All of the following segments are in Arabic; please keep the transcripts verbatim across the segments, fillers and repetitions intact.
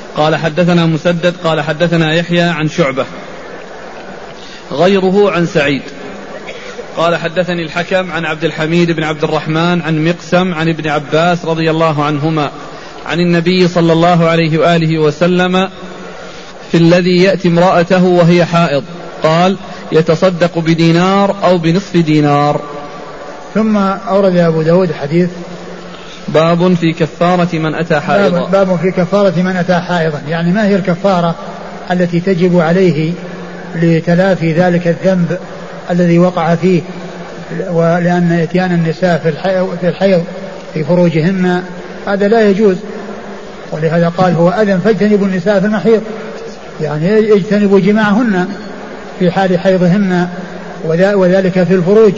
قال حدثنا مسدد قال حدثنا يحيى عن شعبة غيره عن سعيد قال حدثني الحكم عن عبد الحميد بن عبد الرحمن عن مقسم عن ابن عباس رضي الله عنهما عن النبي صلى الله عليه وآله وسلم في الذي يأتي امرأته وهي حائض قال يتصدق بدينار أو بنصف دينار. ثم أورد أبو داود حديث باب في كفارة من أتى حائضا. باب في كفارة من أتى حائضا، يعني ما هي الكفارة التي تجب عليه لتلافي ذلك الذنب الذي وقع فيه، ولأن إتيان النساء في الحيض في فروجهن هذا لا يجوز، ولهذا قال هو أذن فاجتنبوا النساء في المحيض، يعني اجتنبوا جماعهن في حال حيضهن وذلك في الفروج.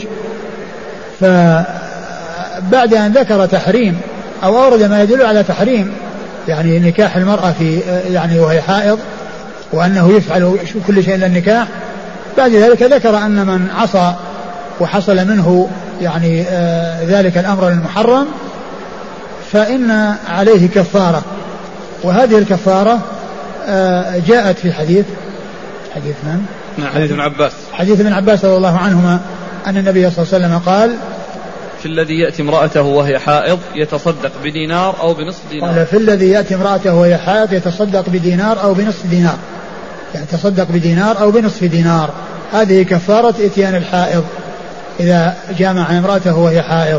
فبعد أن ذكر تحريم أو أورد ما يدل على تحريم يعني نكاح المرأة في يعني وهي حائض وأنه يفعل كل شيء إلا النكاح، بعد ذلك ذكر أن من عصى وحصل منه يعني آه ذلك الأمر المحرم فإن عليه كفارة، وهذه الكفارة آه جاءت في حديث حديث من؟ حديث ابن عباس حديث ابن عباس رضي الله عنهما أن النبي صلى الله عليه وسلم قال في الذي يأتي امرأته وهي حائض يتصدق بدينار أو بنصف دينار. قال في الذي يأتي امرأته وهي حائض يتصدق بدينار أو بنصف دينار، يعني يتصدق بدينار أو بنصف دينار. هذه كفارة إتيان الحائض إذا جامع امرأته وهي حائض.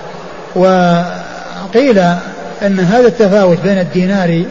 وقيل أن هذا التفاوت بين الدينار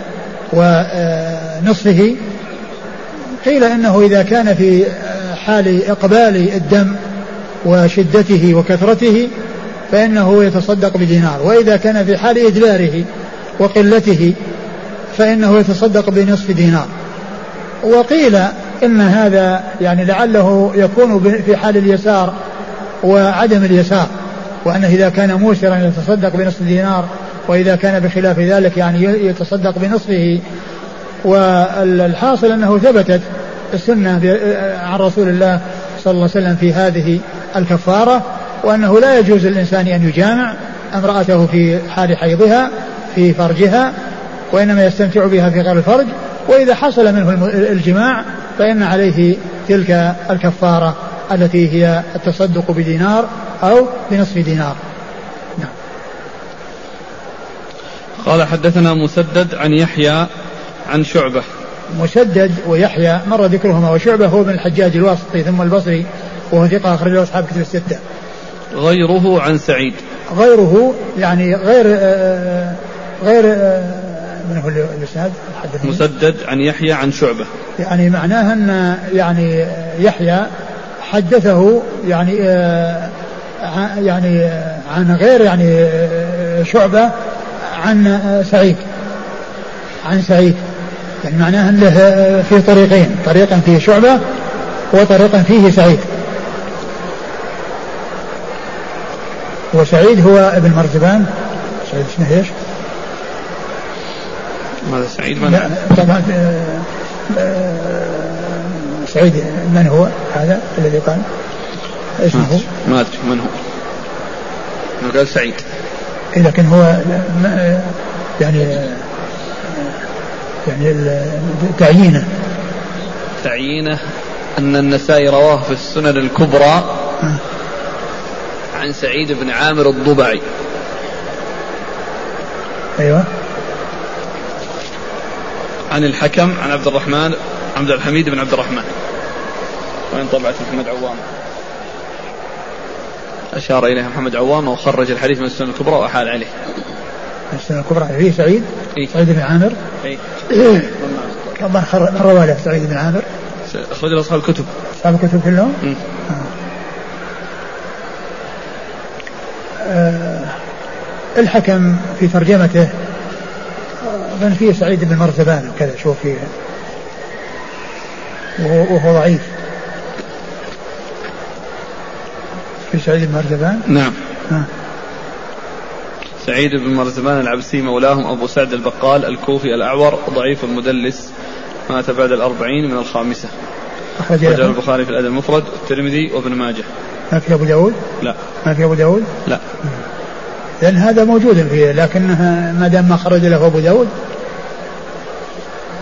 ونصفه قيل إنه إذا كان في حال إقبال الدم وشدته وكثرته فإنه يتصدق بدينار، وإذا كان في حال إدباره وقلته فإنه يتصدق بنصف دينار. وقيل إن هذا يعني لعله يكون في حال اليسار وعدم اليسار، وأنه إذا كان موسرا يتصدق بنصف دينار، وإذا كان بخلاف ذلك يعني يتصدق بنصفه. والحاصل أنه ثبتت السنة عن رسول الله صلى الله عليه وسلم في هذه الكفارة، وأنه لا يجوز للإنسان أن يجامع امرأته في حال حيضها في فرجها، وإنما يستمتع بها في غير الفرج، وإذا حصل منه الجماع فإن عليه تلك الكفارة التي هي التصدق بدينار أو بنصف دينار. نعم. قال حدثنا مسدد عن يحيى عن شعبة. مسدد ويحيى مر ذكرهما، وشعبة هو من الحجاج الواسطي ثم البصري وهو ثقة أخرجه أصحاب كتب الستة. غيره عن سعيد. غيره يعني غير آآ غير آآ من هو الإسناد؟ مسدد عن يحيى عن شعبة، يعني معناها أن يعني يحيى حدثه يعني يعني عن غير يعني شعبة عن سعيد عن سعيد يعني معناها أن له في طريقين، طريقا فيه شعبة وطريقا فيه سعيد. وسعيد هو ابن مرزبان. سعيد اسمه ايش؟ ماذا سعيد من؟ طبعا سعيد من هو هذا الذي قال اسمه؟ ما ادري من هو. ما قال سعيد. لكن هو يعني يعني تعيينه تعيينه أن النسائي رواه في السنن الكبرى عن سعيد بن عامر الضبعي. أيوة. عن الحكم عن عبد الرحمن عبد الحميد بن عبد الرحمن. وين طبعة محمد عوام؟ أشار إليها محمد عوام وخرج الحديث من السنن الكبرى وأحال عليه. السنن الكبرى فيه سعيد. إيه؟ سعيد بن عامر. إيه؟ طبعا روى له سعيد بن عامر. أخرج له أصحاب الكتب. أصحاب الكتب كلهم. آه. آه. الحكم في ترجمته أظن فيه سعيد بن مرزبان وكذا شوف فيه وهو ضعيف. في سعيد بن مرزبان. نعم. آه. سعيد بن مرزبان العبسي مولاهم أبو سعد البقال الكوفي الأعور ضعيف المدلس، مات بعد الأربعين من الخامسة. أخرج البخاري في الأدب المفرد والترمذي وابن ماجه. ما في أبو داود؟ لا. ما في أبو داود؟ لا. لأن هذا موجود فيه، لكنها ما دام ما خرج له أبو داود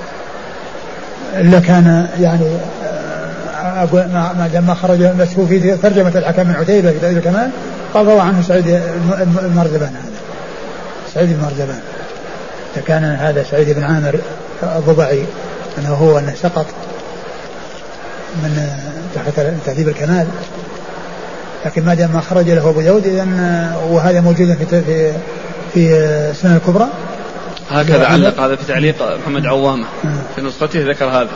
إلا كان يعني أقول ما لما خرج المسهو في ترجمة الحكم من عتيبة في تأويل الكمال قال روى عنه سعيد المرزبان. هذا سعيد المرزبان كان هذا سعيد بن عامر الضبعي أنه هو أنه سقط من تحت تهذيب الكمال، لكن ما دام ما خرج له أبو داود إذن وهذا موجود في في في السنن الكبرى. هكذا علق هذا في تعليق محمد عوامة في نسخته ذكر هذا.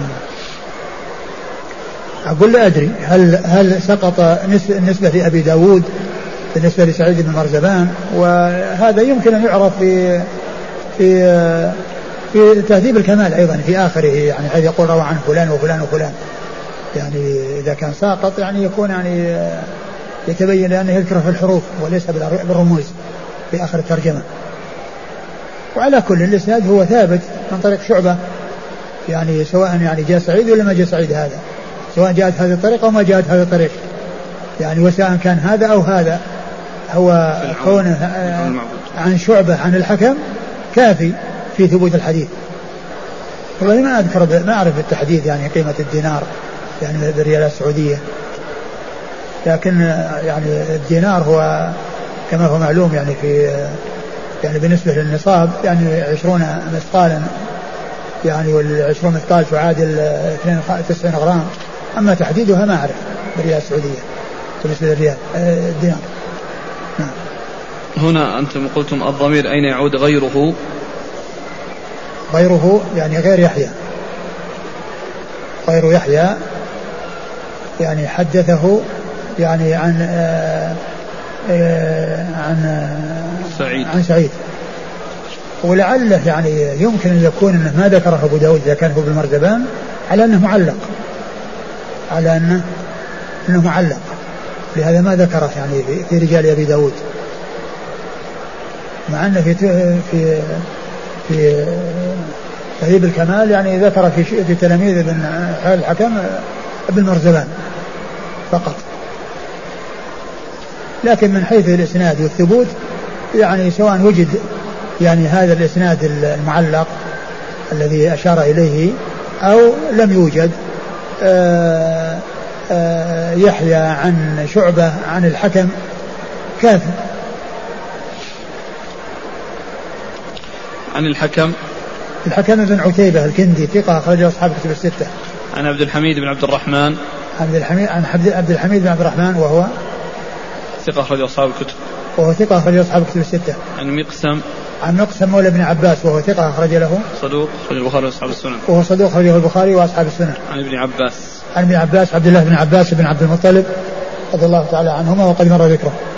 أقول لا أدري هل هل سقط نسبة لأبي داود بالنسبة لسعيد بن مرزبان، وهذا يمكن أن يعرف في في في تهذيب الكمال أيضا في آخره، يعني حيث يقول روى عن فلان وفلان وفلان، يعني إذا كان ساقط يعني يكون يعني يتبين لأنه يذكر في الحروف وليس بالرموز في آخر الترجمة. وعلى كل الإسناد هو ثابت من طريق شعبة، يعني سواء يعني جاء سعيد ولا ما جاء سعيد، هذا سواء جاءت هذه الطريقة أو ما جاءت هذه الطريقة، يعني وسواء كان هذا أو هذا هو كونه عن شعبة عن الحكم كافي في ثبوت الحديث. والله ما أذكر ما أعرف بالتحديد يعني قيمة الدينار يعني بالريالات السعودية، لكن يعني الدينار هو كما هو معلوم يعني في يعني بالنسبة للنصاب يعني عشرون مثقالا، يعني والعشرون مثقال تعادل اثنين وتسعين غرام، أما تحديدها ما أعرف بالريال السعودية بالنسبة للريال الدينار. نعم. هنا أنتم قلتم الضمير أين يعود غيره؟ غيره يعني غير يحيى، غير يحيى يعني حدثه يعني عن آآ آآ عن سعيد عن سعيد، ولعله يعني يمكن أن يكون أنه ما ذكره أبو داود إذا كان هو بالمرزبان على أنه معلق، على أنه أنه معلق، لهذا ما ذكره يعني في, في رجال أبي داود، مع أنه في في في تهذيب الكمال يعني ذكر في في تلاميذ ابن حال الحكم ابن مرزبان فقط. لكن من حيث الإسناد والثبوت يعني سواء وجد يعني هذا الإسناد المعلق الذي أشار إليه أو لم يوجد آآ آآ يحيى عن شعبة عن الحكم كافٍ. عن الحكم الحكم بن عتيبة الكندي ثقة أخرجه أصحاب كتب الستة. عن عبد الحميد بن عبد الرحمن عبد الحميد عن عبد الحميد بن عبد الرحمن وهو ثقة أخرجه أصحاب الكتب وهو ثقة أخرجه أصحاب كتب الستة. عن مقسم عن مقسم مولى ابن عباس وهو ثقة أخرج له صدوق أخرجه البخاري وأصحاب السنن وهو صدوق أخرجه البخاري وأصحاب السنن. عن ابن عباس عن ابن عباس عبد الله بن عباس بن عبد المطلب رضي الله تعالى عنهما وقد مر ذكره.